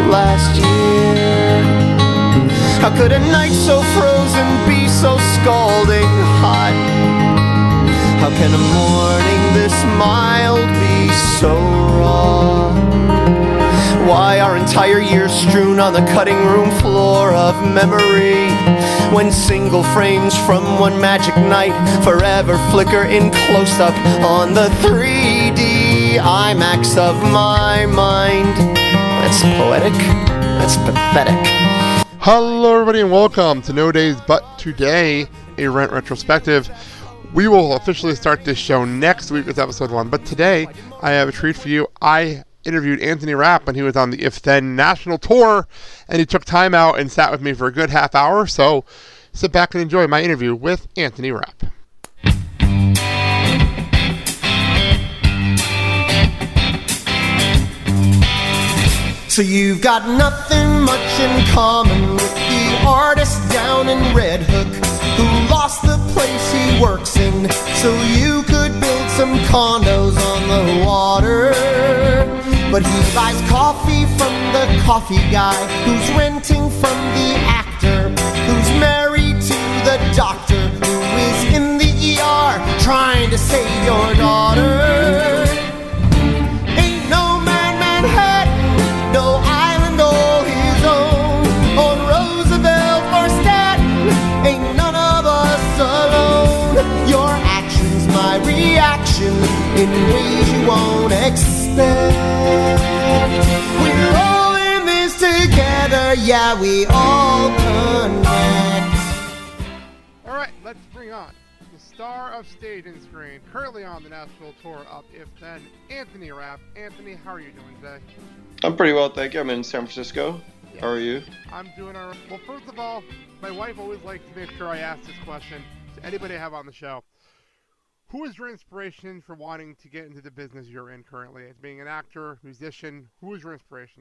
last year. How could a night so frozen be so scalding hot? How can a morning this mild be so raw? Why are entire years strewn on the cutting room floor of memory, when single frames from one magic night forever flicker in close-up on the 3D IMAX of my mind? That's poetic. That's pathetic. Hello everybody and welcome to No Days But Today, a Rent Retrospective. We will officially start this show next week with episode 1, but today I have a treat for you. I interviewed Anthony Rapp when he was on the If Then national tour, and he took time out and sat with me for a good half hour, so sit back and enjoy my interview with Anthony Rapp. So you've got nothing much in common with the artist down in Red Hook who lost the place he works in so you could build some condos on the water. But he buys coffee from the coffee guy who's renting from the actor who's married to the doctor who is in the ER trying to save your daughter. Ain't no man Manhattan, no island all his own, on Roosevelt or Staten, ain't none of us alone. Your actions, my reaction, in ways you won't expect. We're all in this together, yeah, we all connect. Alright, let's bring on the star of stage and screen, currently on the national tour of If Then, Anthony Rapp. Anthony, how are you doing today? I'm pretty well, thank you. I'm in San Francisco. Yeah. How are you? I'm doing alright. Well, first of all, my wife always likes to make sure I ask this question to anybody I have on the show. Who is your inspiration for wanting to get into the business you're in currently? As being an actor, musician, who is your inspirations?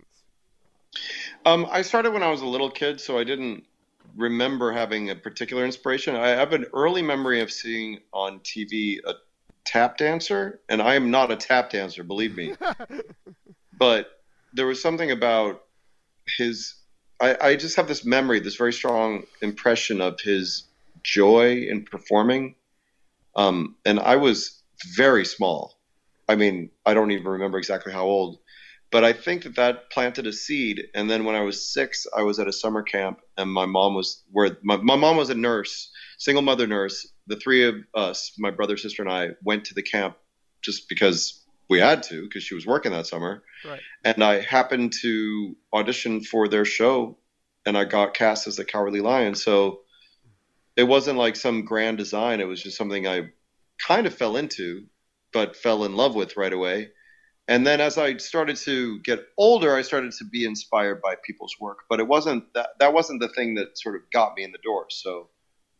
I started when I was a little kid, so I didn't remember having a particular inspiration. I have an early memory of seeing on TV a tap dancer, and I am not a tap dancer, believe me. But there was something about his... I just have this memory, this very strong impression of his joy in performing. And I was very small. I mean, I don't even remember exactly how old, but I think that planted a seed. And then when I was 6, I was at a summer camp, and my mom was my mom was a nurse, single mother nurse. The three of us, my brother, sister, and I, went to the camp just because we had to, because she was working that summer. Right. And I happened to audition for their show, and I got cast as the Cowardly Lion. So it wasn't like some grand design. It was just something I kind of fell into, but fell in love with right away. And then as I started to get older, I started to be inspired by people's work. But it wasn't that wasn't the thing that sort of got me in the door. So,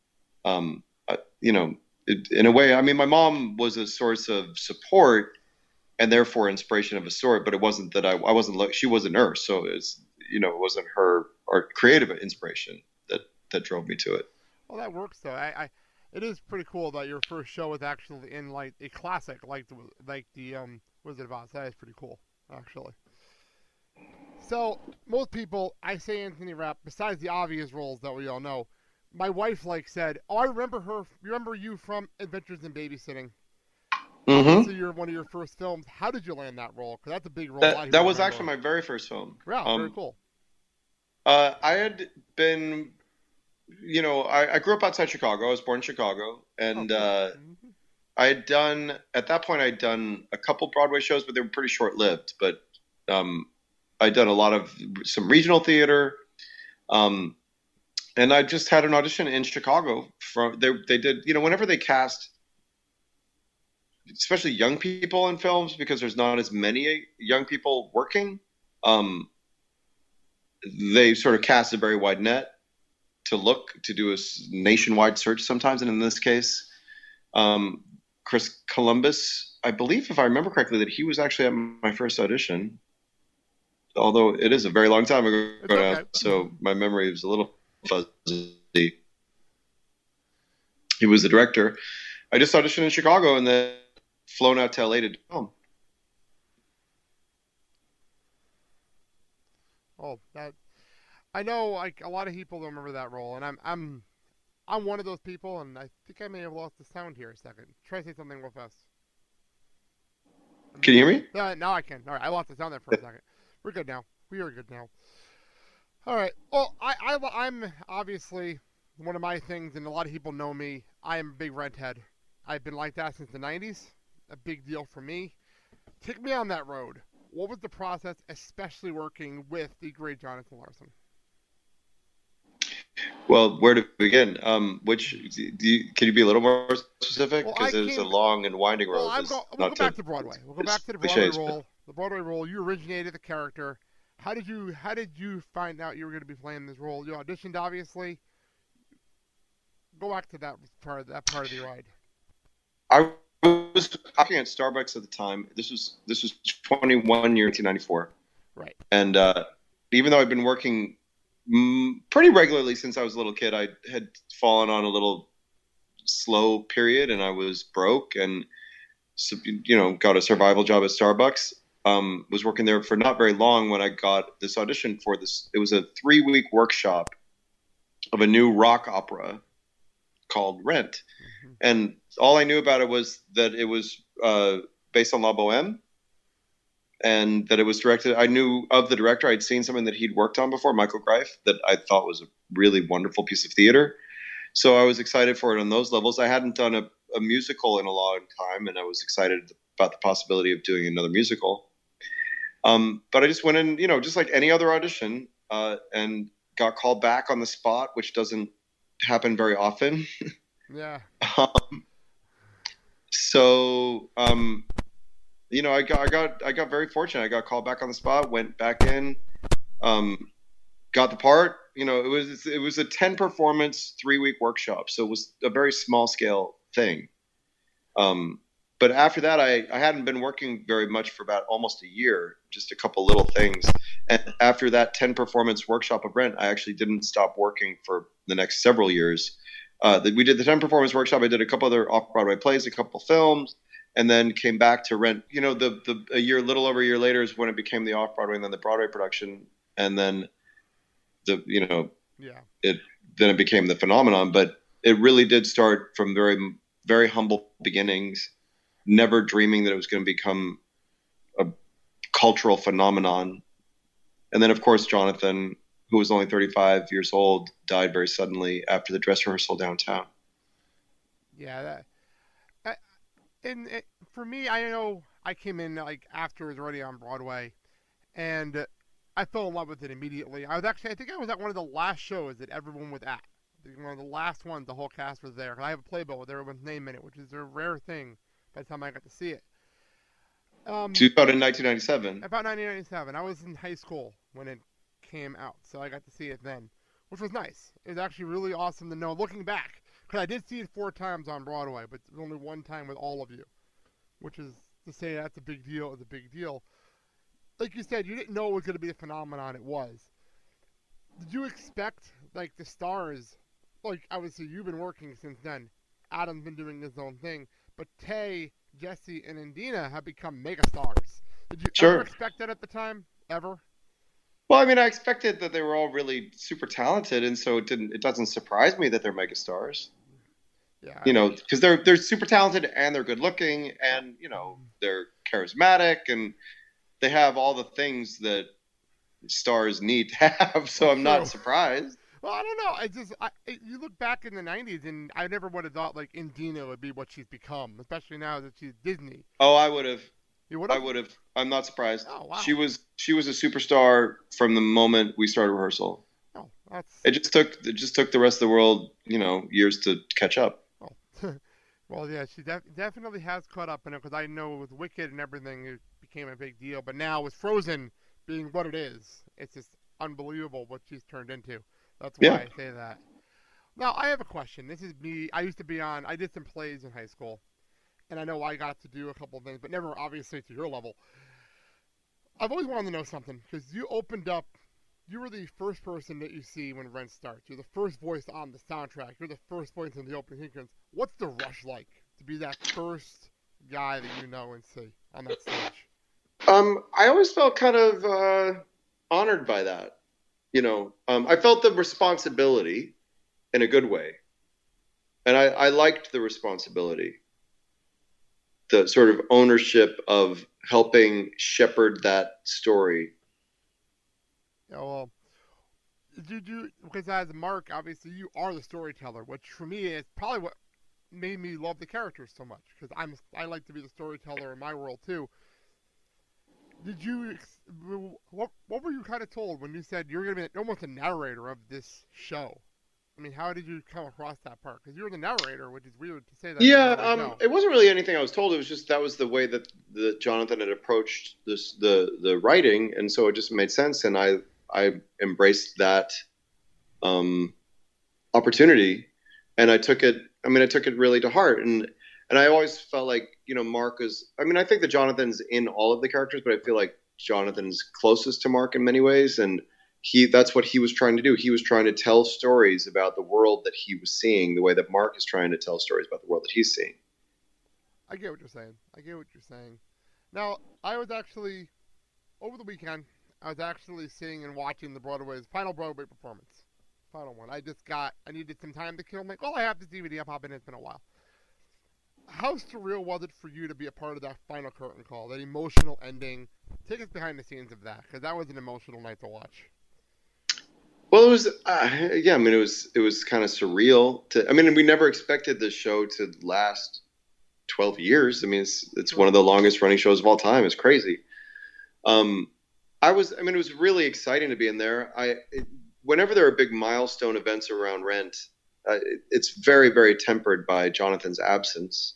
in a way, I mean, my mom was a source of support and therefore inspiration of a sort. But it wasn't that I wasn't. She was a nurse, so it wasn't her or creative inspiration that drove me to it. Well, that works though. It is pretty cool that your first show was actually in like a classic, like the Wizard of Oz. That is pretty cool, actually. So most people, I say Anthony Rapp, besides the obvious roles that we all know, my wife said, "Oh, I remember her. Remember you from Adventures in Babysitting." Mm-hmm. So you're one of your first films. How did you land that role? Because that's a big role. That was actually my very first film. Wow, very cool. I had been. I grew up outside Chicago. I was born in Chicago, and I had done a couple Broadway shows, but they were pretty short-lived. But I'd done some regional theater, and I just had an audition in Chicago. They did, whenever they cast, especially young people in films, because there's not as many young people working, they sort of cast a very wide net to do a nationwide search sometimes. And in this case, Chris Columbus, I believe, if I remember correctly, that he was actually at my first audition, although it is a very long time ago now, so my memory is a little fuzzy. He was the director. I just auditioned in Chicago and then flown out to LA to film. Oh, that I know. Like a lot of people don't remember that role, and I'm one of those people, and I think I may have lost the sound here a second. Try to say something real fast. Can you hear me? Now I can. All right, I lost the sound there for a second. We're good now. We are good now. All right. Well, I'm obviously one of my things, and a lot of people know me. I am a big Rent head. I've been like that since the '90s. A big deal for me. Take me on that road. What was the process, especially working with the great Jonathan Larson? Well, where to begin? Can you be a little more specific? Well, Because it's a long and winding road. We'll go back to Broadway. We'll go back to the Broadway role. The Broadway role. You originated the character. How did you find out you were going to be playing this role? You auditioned, obviously. Go back to that part of the ride. I was working at Starbucks at the time. This was 1994. Right. And even though I'd been working pretty regularly since I was a little kid, I had fallen on a little slow period, and I was broke, and got a survival job at Starbucks. Was working there for not very long when I got this audition for this. It was a 3-week workshop of a new rock opera called Rent. Mm-hmm. And all I knew about it was that it was based on La Boheme, and that it was directed. I knew of the director. I'd seen something that he'd worked on before, Michael Greif, that I thought was a really wonderful piece of theater. So I was excited for it on those levels. I hadn't done a musical in a long time, and I was excited about the possibility of doing another musical. But I just went in, just like any other audition, and got called back on the spot, which doesn't happen very often. Yeah. I got very fortunate. I got called back on the spot, went back in, got the part. It was a 10 performance 3-week workshop, so it was a very small scale thing. But after that, I hadn't been working very much for about almost a year, just a couple little things. And after that 10 performance workshop of Rent, I actually didn't stop working for the next several years. We did the 10 performance workshop. I did a couple other off-Broadway plays, a couple films, and then came back to Rent. Little over a year later is when it became the off-Broadway and then the Broadway production, and then it became the phenomenon. But it really did start from very, very humble beginnings, never dreaming that it was going to become a cultural phenomenon. And then, of course, Jonathan, who was only 35 years old, died very suddenly after the dress rehearsal downtown. Yeah, for me, I know I came in after it was already on Broadway, and I fell in love with it immediately. I think I was at one of the last shows that everyone was at. One of the last ones, the whole cast was there. I have a playbill with everyone's name in it, which is a rare thing by the time I got to see it. So about in 1997. About 1997. I was in high school when it came out, so I got to see it then, which was nice. It was actually really awesome to know, looking back, because I did see it 4 times on Broadway, but it was only 1 time with all of you, which is to say that's a big deal. It's a big deal. Like you said, you didn't know it was going to be a phenomenon. It was. Did you expect, the stars, obviously you've been working since then. Adam's been doing his own thing, but Tay, Jesse, and Indina have become megastars. Did you ever expect that at the time? Ever? Well, I expected that they were all really super talented, and so it doesn't surprise me that they're megastars. Yeah. Because they're super talented, and they're good looking, and they're charismatic, and they have all the things that stars need to have. So I'm not surprised. Well, I don't know. You look back in the 90s, and I never would have thought Indina would be what she's become, especially now that she's Disney. Oh, I would have. You would have? I would have. I'm not surprised. Oh, wow. She was a superstar from the moment we started rehearsal. Oh, that's. It just took the rest of the world, years to catch up. Oh, well, yeah, she definitely has caught up in it, because I know with Wicked and everything, it became a big deal. But now with Frozen being what it is, it's just unbelievable what she's turned into. That's why I say that. Now, I have a question. This is me. I did some plays in high school, and I know I got to do a couple of things, but never obviously to your level. I've always wanted to know something, because you were the first person that you see when Rent starts. You're the first voice on the soundtrack. You're the first voice in the opening sequence. What's the rush like to be that first guy that you know and see on that stage? I always felt kind of honored by that. I felt the responsibility in a good way. And I liked the responsibility, the sort of ownership of helping shepherd that story. Yeah, well, because as Mark, obviously you are the storyteller, which for me is probably what made me love the characters so much, because I like to be the storyteller in my world too. What were you kind of told when you said you're going to be almost a narrator of this show? I mean, how did you come across that part? Because you were the narrator, which is weird to say that. Yeah, it wasn't really anything I was told. It was just that was the way that Jonathan had approached the writing, and so it just made sense. And I embraced that opportunity, and I took it. I mean, I took it really to heart, and I always felt like Mark is. I mean, I think that Jonathan's in all of the characters, but I feel like Jonathan's closest to Mark in many ways, and that's what he was trying to do. He was trying to tell stories about the world that he was seeing, the way that Mark is trying to tell stories about the world that he's seeing. I get what you're saying. Now, I was actually, over the weekend, I was actually seeing and watching the final Broadway performance. Final one. I needed some time to kill. I'm like, well, I have this DVD. I'm popping in. It's been a while. How surreal was it for you to be a part of that final curtain call, that emotional ending? Take us behind the scenes of that, because that was an emotional night to watch. Well, it was, yeah. I mean, it was kind of surreal. We never expected the show to last 12 years. I mean, it's one of the longest running shows of all time. It's crazy. It was really exciting to be in there. Whenever there are big milestone events around Rent, it's very, very tempered by Jonathan's absence.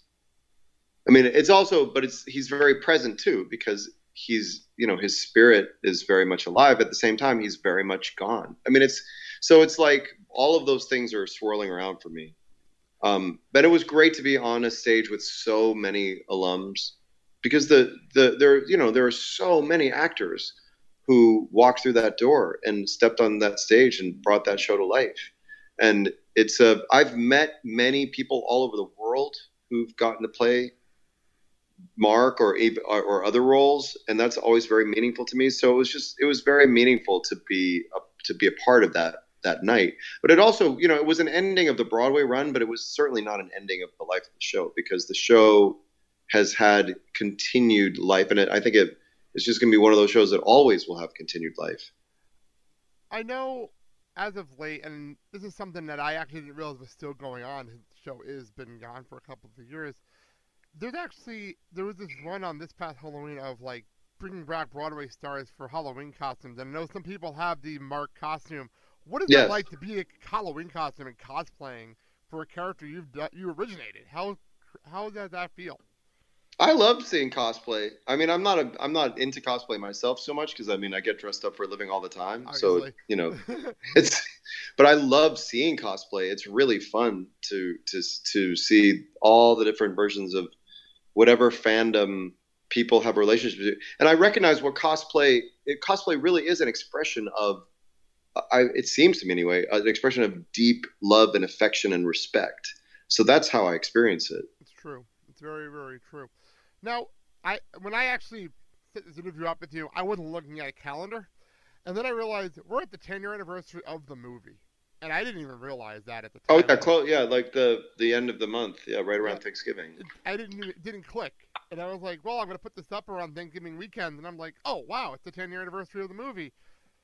I mean, he's very present too, because he's, his spirit is very much alive. At the same time, he's very much gone. I mean, it's like all of those things are swirling around for me. But it was great to be on a stage with so many alums, because there are so many actors who walked through that door and stepped on that stage and brought that show to life. And I've met many people all over the world who've gotten to play Mark or other roles, and that's always very meaningful to me. So it was very meaningful to be a part of that night. But it also, it was an ending of the Broadway run, but it was certainly not an ending of the life of the show, because the show has had continued life, and I think it's just going to be one of those shows that always will have continued life. I know as of late, and this is something that I actually didn't realize was still going on. The show has been gone for a couple of years. There was this run on this past Halloween of like bringing back Broadway stars for Halloween costumes, and I know some people have the Mark costume. What is it like to be a Halloween costume and cosplaying for a character you originated? How does that feel? I love seeing cosplay. I mean, I'm not into cosplay myself so much, because I get dressed up for a living all the time. Obviously. So but I love seeing cosplay. It's really fun to see all the different versions of whatever fandom people have relationships with. And I recognize what cosplay really is an expression of, it seems to me anyway, an expression of deep love and affection and respect. So that's how I experience it. It's true. It's very, very true. Now, when I actually set this interview up with you, I wasn't looking at a calendar, and then I realized we're at the 10-year anniversary of the movie, and I didn't even realize that at the time. Oh yeah, like the end of the month, right around Thanksgiving. It didn't click, and I was like, well, I'm going to put this up around Thanksgiving weekend, and I'm like, oh wow, it's the 10-year anniversary of the movie.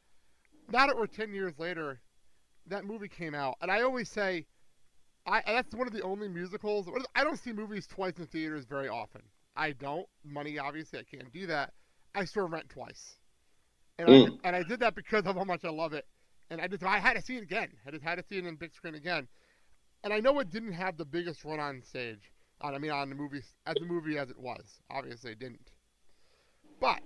Now that we're 10 years later, that movie came out, and I always say, that's one of the only musicals. I don't see movies twice in theaters very often. I don't. Money, obviously, I can't do that. I saw Rent twice. And I did that because of how much I love it. And I had to see it again. I just had to see it in big screen again. And I know it didn't have the biggest run on stage. On the movie, as it was. Obviously, it didn't. But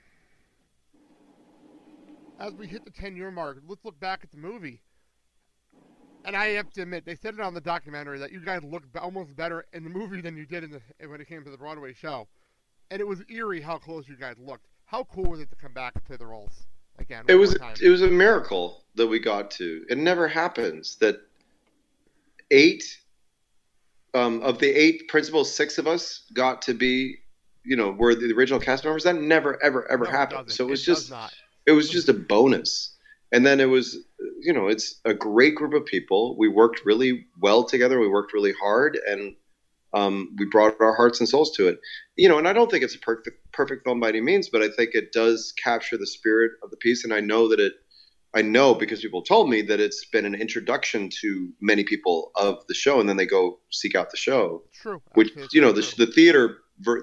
as we hit the 10-year mark, let's look back at the movie. And I have to admit, they said it on the documentary that you guys looked almost better in the movie than you did when it came to the Broadway show. And it was eerie how close you guys looked. How cool was it to come back and play the roles again? It was a miracle that we got to. It never happens that 8 of the 8 principals, 6 of us got to be, were the original cast members. That never, ever, ever happened. So it was just a bonus. And then it was, it's a great group of people. We worked really well together. We worked really hard, and we brought our hearts and souls to it. And I don't think it's a perfect film by any means, but I think it does capture the spirit of the piece. And I know because people told me that it's been an introduction to many people of the show, and then they go seek out the show. True. Which, the theater,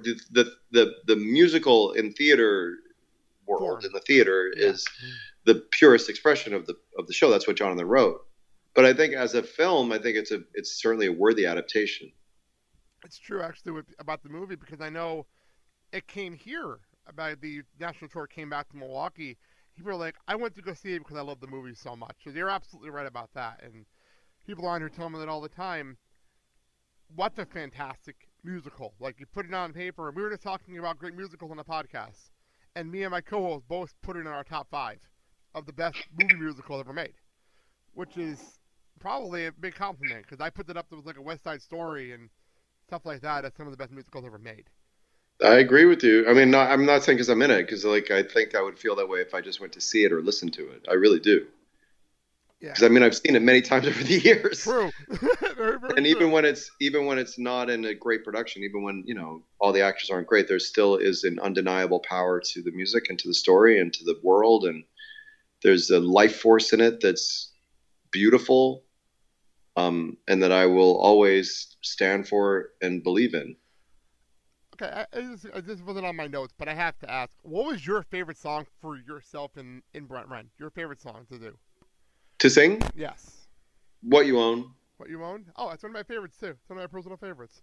the musical in theater world, in the theater is the purest expression of the show. That's what Jonathan wrote. But I think as a film, I think it's certainly a worthy adaptation. It's true, actually, about the movie, because I know it came here. About the national tour came back to Milwaukee. People are like, I went to go see it because I love the movie so much. So you're absolutely right about that. And people on here tell me that all the time. What's a fantastic musical? Like, you put it on paper, and we were just talking about great musicals on the podcast. And me and my co-host both put it in our top 5 of the best movie musicals ever made, which is probably a big compliment, because I put that up there with like a West Side Story and stuff like that as some of the best musicals ever made. I agree with you. I mean, I'm not saying because I'm in it, because I think I would feel that way if I just went to see it or listen to it. I really do. Yeah. Because I've seen it many times over the years. True. Very, very and true. even when it's not in a great production, even when all the actors aren't great, there still is an undeniable power to the music and to the story and to the world, and there's a life force in it that's beautiful, and that I will always stand for and believe in. Okay, this wasn't on my notes, but I have to ask, what was your favorite song for yourself in Brent Wren? Your favorite song to do? To sing? Yes. What You Own. What You Own? Oh, that's one of my favorites, too. It's one of my personal favorites.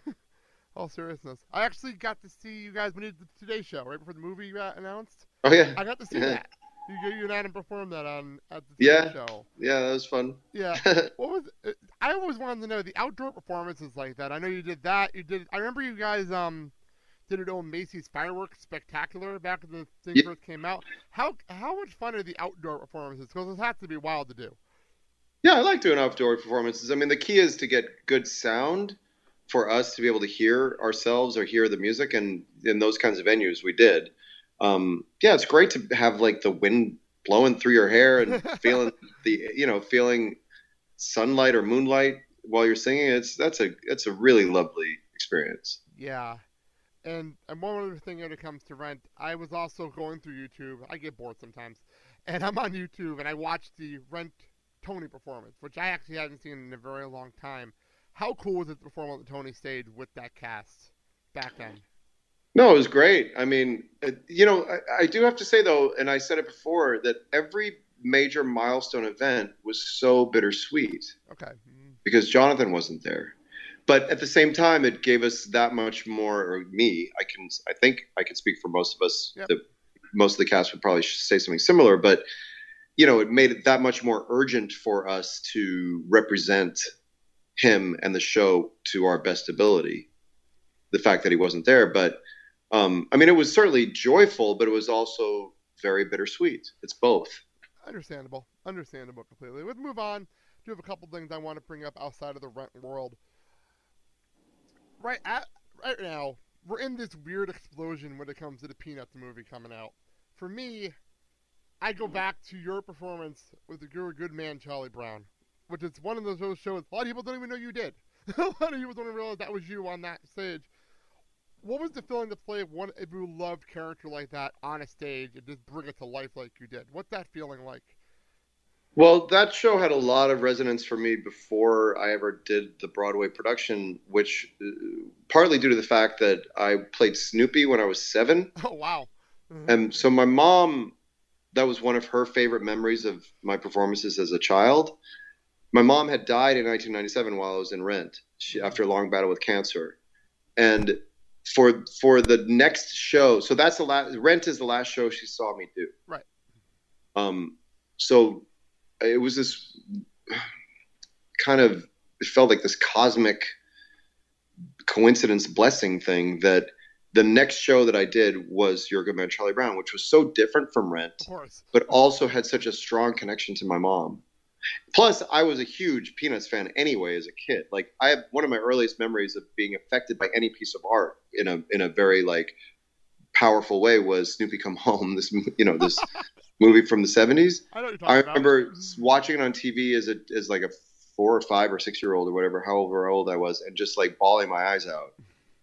All seriousness. I actually got to see you guys when you did the Today Show, right before the movie got announced. Oh, yeah. I got to see that. You and Adam performed that at the Today Show. Yeah, that was fun. Yeah. What was it? I always wanted to know the outdoor performances like that. I know you did that. I remember you guys did an old Macy's Fireworks Spectacular back when the thing first came out. How much fun are the outdoor performances? Because it has to be wild to do. Yeah, I like doing outdoor performances. I mean, the key is to get good sound for us to be able to hear ourselves or hear the music, and in those kinds of venues we did. Yeah, it's great to have like the wind blowing through your hair and feeling feeling sunlight or moonlight while you're singing. It's a really lovely experience. Yeah. And one other thing when it comes to Rent, I was also going through YouTube. I get bored sometimes. And I'm on YouTube, and I watched the Rent Tony performance, which I actually hadn't seen in a very long time. How cool was it to perform on the Tony stage with that cast back then? No, it was great. I mean, I do have to say, though, and I said it before, that every major milestone event was so bittersweet. Okay. Because Jonathan wasn't there. But at the same time, it gave us that much more, or me, I think I can speak for most of us. Yep. Most of the cast would probably say something similar, but, it made it that much more urgent for us to represent him and the show to our best ability. The fact that he wasn't there. But, it was certainly joyful, but it was also very bittersweet. It's both. Understandable completely. Let's move on. I do have a couple things I want to bring up outside of the Rent world. Right now, we're in this weird explosion when it comes to the Peanuts movie coming out. For me, I go back to your performance with the You're a Good Man, Charlie Brown, which is one of those shows a lot of people don't even know you did. A lot of people don't even realize that was you on that stage. What was the feeling to play one a beloved character like that on a stage and just bring it to life like you did? What's that feeling like? Well, that show had a lot of resonance for me before I ever did the Broadway production, which partly due to the fact that I played Snoopy when I was 7. Oh, wow. Mm-hmm. And so my mom, that was one of her favorite memories of my performances as a child. My mom had died in 1997 while I was in Rent, after a long battle with cancer. And for the next show, so that's the last, Rent is the last show she saw me do. Right. So it was this kind of, it felt like this cosmic coincidence blessing thing that the next show that I did was You're a Good Man, Charlie Brown, which was so different from Rent, of course, but also had such a strong connection to my mom. Plus, I was a huge Peanuts fan anyway as a kid. Like, I have one of my earliest memories of being affected by any piece of art in a very like powerful way was Snoopy Come Home. This movie from the 70s. I know what you're I talking about. remember watching it on TV as like a 4 or 5 or 6 year old or whatever, however old I was, and just like bawling my eyes out.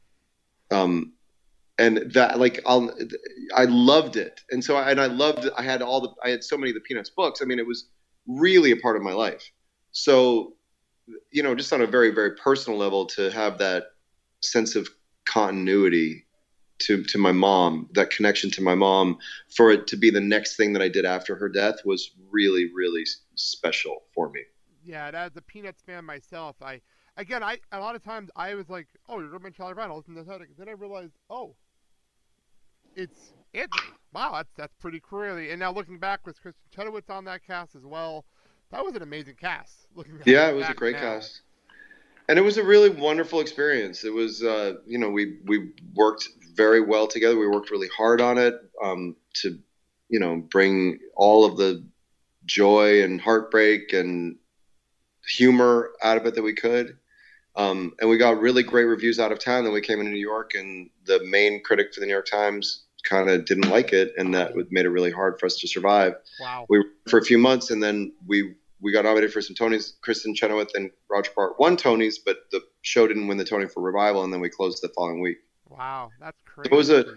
And that like I loved it, and so I loved I had so many of the Peanuts books. I mean, it was really a part of my life. So, just on a very, very personal level, to have that sense of continuity to my mom, that connection to my mom, for it to be the next thing that I did after her death was really, really special for me. Yeah, and as a Peanuts fan myself, a lot of times I was like, oh, you're going to Charlie Brown, I'll listen to that. Then I realized, oh, it's Anthony. Wow, that's pretty crazy. And now looking back with Kristen Chenoweth on that cast as well, that was an amazing cast. Yeah, it was a great cast. And it was a really wonderful experience. It was, we worked very well together. We worked really hard on it to, bring all of the joy and heartbreak and humor out of it that we could. And we got really great reviews out of town. Then we came into New York, and the main critic for the New York Times kind of didn't like it, and that made it really hard for us to survive. Wow. We were for a few months, and then we got nominated for some Tonys. Kristen Chenoweth and Roger Bart won Tonys, but the show didn't win the Tony for Revival, and then we closed the following week. Wow, that's crazy.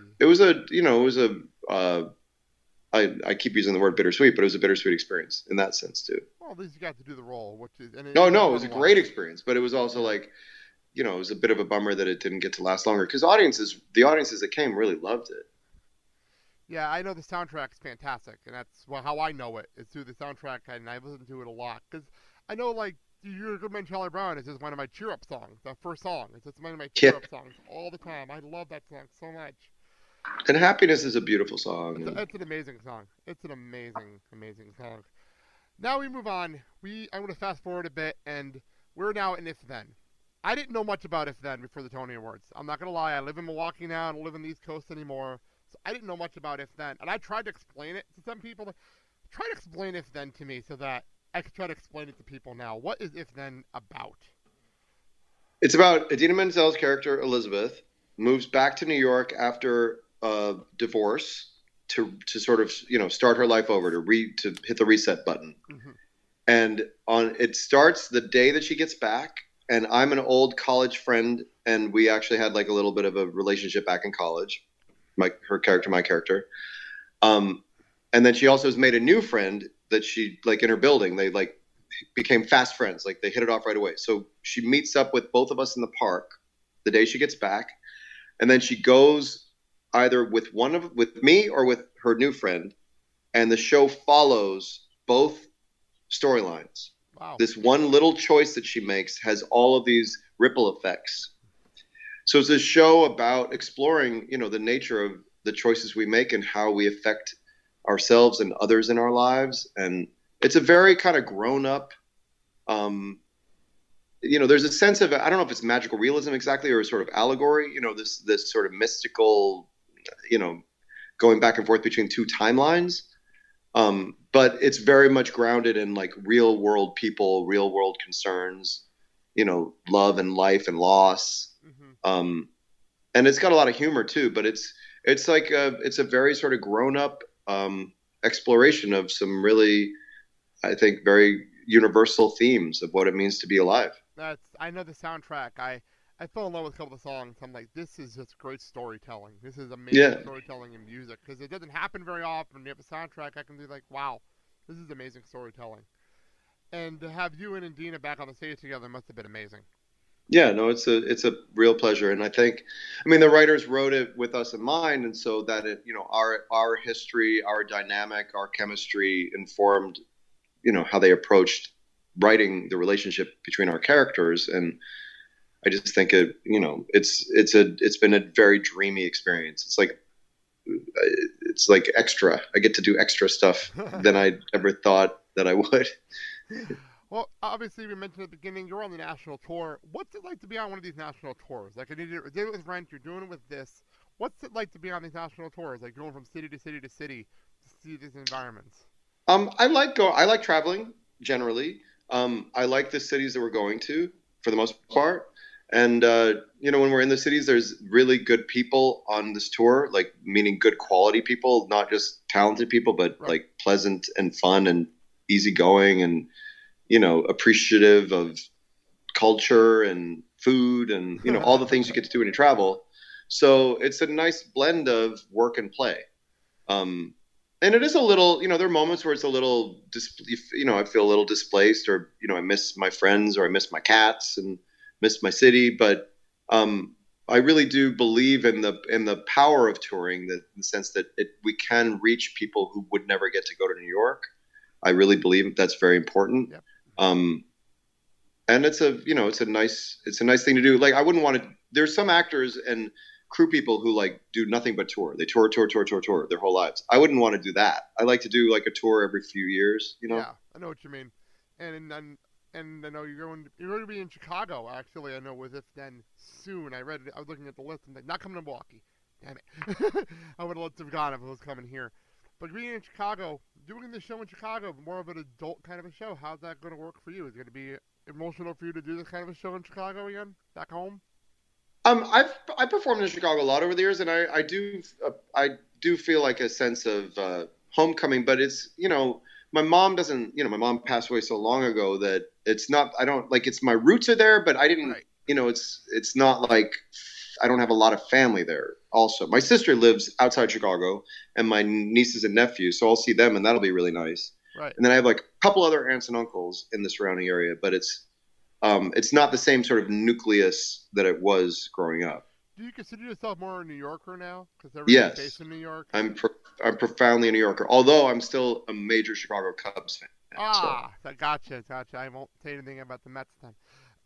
I keep using the word bittersweet, but it was a bittersweet experience in that sense too. Well, at least you got to do the role, it was a great experience, but it was also like, it was a bit of a bummer that it didn't get to last longer, because the audiences that came really loved it. Yeah, I know the soundtrack's fantastic, and that's how I know it, is through the soundtrack, and I listen to it a lot, because I know, like, You're a Good Man, Charlie Brown is just one of my cheer-up songs, the first song. It's just one of my cheer-up songs all the time. I love that song so much. And Happiness is a beautiful song. It's an amazing song. It's an amazing, amazing song. Now we move on. I'm going to fast forward a bit, and we're now in If Then. I didn't know much about If Then before the Tony Awards. I'm not going to lie. I live in Milwaukee now. I don't live on the East Coast anymore. So I didn't know much about If Then. And I tried to explain it to some people. Try to explain If Then to me so that I could try to explain it to people now. What is If Then about? It's about Idina Menzel's character, Elizabeth, moves back to New York after a divorce to sort of, start her life over, to hit the reset button. Mm-hmm. And it starts the day that she gets back. And I'm an old college friend, and we actually had like a little bit of a relationship back in college. Her character, my character. And then she also has made a new friend that she, like, in her building, they like became fast friends. Like, they hit it off right away. So she meets up with both of us in the park the day she gets back. And then she goes either with me or with her new friend. And the show follows both storylines. Wow. This one little choice that she makes has all of these ripple effects. So it's a show about exploring, the nature of the choices we make and how we affect ourselves and others in our lives. And it's a very kind of grown up, there's a sense of, I don't know if it's magical realism exactly, or a sort of allegory, this sort of mystical, going back and forth between two timelines. But it's very much grounded in like real world people, real world concerns, love and life and loss. Mm-hmm. And it's got a lot of humor too, but it's a very sort of grown up exploration of some really, I think, very universal themes of what it means to be alive. I know the soundtrack. I fell in love with a couple of songs. I'm like, this is just great storytelling. This is amazing storytelling in music, because it doesn't happen very often. When you have a soundtrack, I can be like, wow, this is amazing storytelling. And to have you and Idina back on the stage together must have been amazing. Yeah, no, it's a real pleasure. And I think, the writers wrote it with us in mind. And so that our history, our dynamic, our chemistry informed, how they approached writing the relationship between our characters. And I just think it's been a very dreamy experience. It's like extra. I get to do extra stuff than I ever thought that I would. Well, obviously, we mentioned at the beginning, you're on the national tour. What's it like to be on one of these national tours? Like, I did it with Rent, you're doing it with this. What's it like to be on these national tours? Like, going from city to city to city to see these environments? I like traveling, generally. I like the cities that we're going to, for the most part. And when we're in the cities, there's really good people on this tour, like meaning good quality people, not just talented people, but like pleasant and fun and easygoing and appreciative of culture and food and all the things you get to do when you travel. So it's a nice blend of work and play. And it is a little, there are moments where it's a little, I feel a little displaced, or I miss my friends, or I miss my cats and miss my city. But I really do believe in the power of touring, in the sense that we can reach people who would never get to go to New York. I really believe that's very important. Yep. And it's a nice thing to do. Like, I wouldn't want to. There's some actors and crew people who like do nothing but tour. They tour their whole lives. I wouldn't want to do that. I like to do like a tour every few years. Yeah, I know what you mean. And I know you're going to be in Chicago. Actually, I know with it then soon. I was looking at the list and not coming to Milwaukee. Damn it! I would have loved to have gone if it was coming here. But being in Chicago, doing the show in Chicago, more of an adult kind of a show. How's that going to work for you? Is it going to be emotional for you to do this kind of a show in Chicago again, back home? I performed in Chicago a lot over the years, and I do feel like a sense of homecoming. But it's my mom doesn't. My mom passed away so long ago that it's not. I don't like. It's my roots are there, but I didn't. Right. It's not like I don't have a lot of family there. Also, my sister lives outside Chicago, and my nieces and nephews, so I'll see them, and that'll be really nice. Right. And then I have like a couple other aunts and uncles in the surrounding area, but it's not the same sort of nucleus that it was growing up. Do you consider yourself more a New Yorker now? Because everybody's based in New York. I'm profoundly a New Yorker, although I'm still a major Chicago Cubs fan. Gotcha. I won't say anything about the Mets then.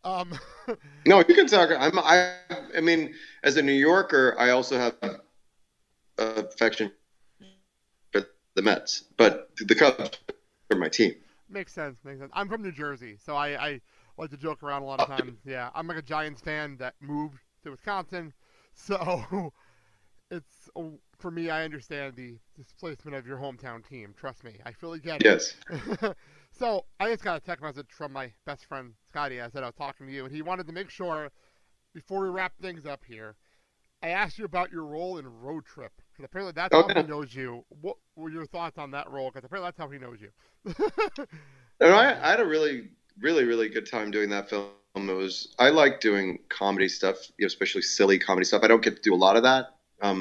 No, you can talk. I mean, as a New Yorker, I also have affection for the Mets, but the Cubs are my team. Makes sense. I'm from New Jersey, so I like to joke around a lot of times. Yeah, I'm like a Giants fan that moved to Wisconsin, so it's for me. I understand the displacement of your hometown team. Trust me, I fully get it. Yes. So I just got a text message from my best friend Scotty. I said I was talking to you, and he wanted to make sure before we wrap things up here, I asked you about your role in Road Trip, because apparently that's how he knows you. What were your thoughts on that role? Because apparently that's how he knows you. I had a really, really, really good time doing that film. I like doing comedy stuff, especially silly comedy stuff. I don't get to do a lot of that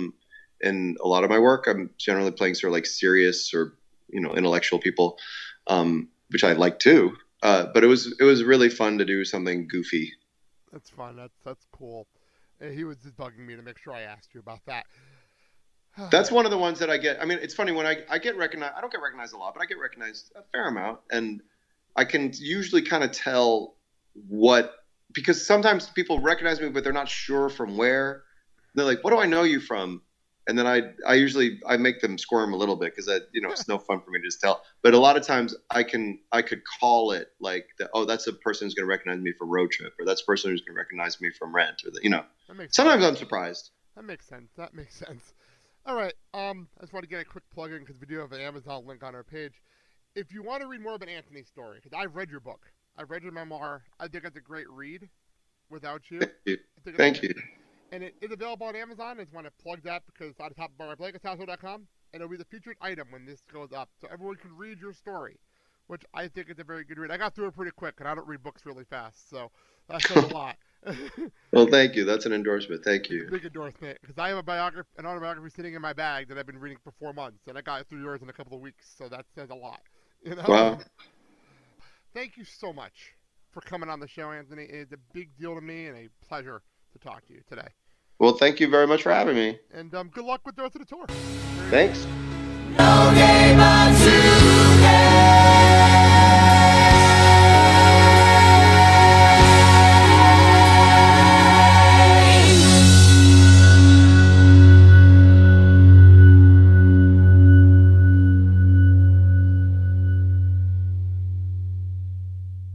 in a lot of my work. I'm generally playing sort of like serious or intellectual people, which I like too. But it was really fun to do something goofy. That's fun. That's cool. He was just bugging me to make sure I asked you about that. That's one of the ones that I get. I mean, it's funny when I get recognized. I don't get recognized a lot, but I get recognized a fair amount, and I can usually kind of tell because sometimes people recognize me, but they're not sure from where. They're like, "What do I know you from?" And then I usually make them squirm a little bit, because it's no fun for me to just tell. But a lot of times I could call it like that's a person who's going to recognize me from Road Trip, or that's a person who's going to recognize me from Rent, or sometimes I'm surprised. That makes sense. All right. I just want to get a quick plug in, because we do have an Amazon link on our page. If you want to read more about Anthony's story, because I've read your book, I've read your memoir. I think it's a great read. Without you, Thank you. And it is available on Amazon. I just want to plug that, because on the top of BlakeHousehold.com, and it'll be the featured item when this goes up, so everyone can read your story, which I think is a very good read. I got through it pretty quick, and I don't read books really fast, so that says a lot. Well, thank you. That's an endorsement. Thank you. Big endorsement, because I have an autobiography sitting in my bag that I've been reading for 4 months, and I got through yours in a couple of weeks, so that says a lot. Wow. Thank you so much for coming on the show, Anthony. It's a big deal to me and a pleasure to talk to you today. Well, thank you very much for having me. And good luck with the rest of the tour. Thanks. No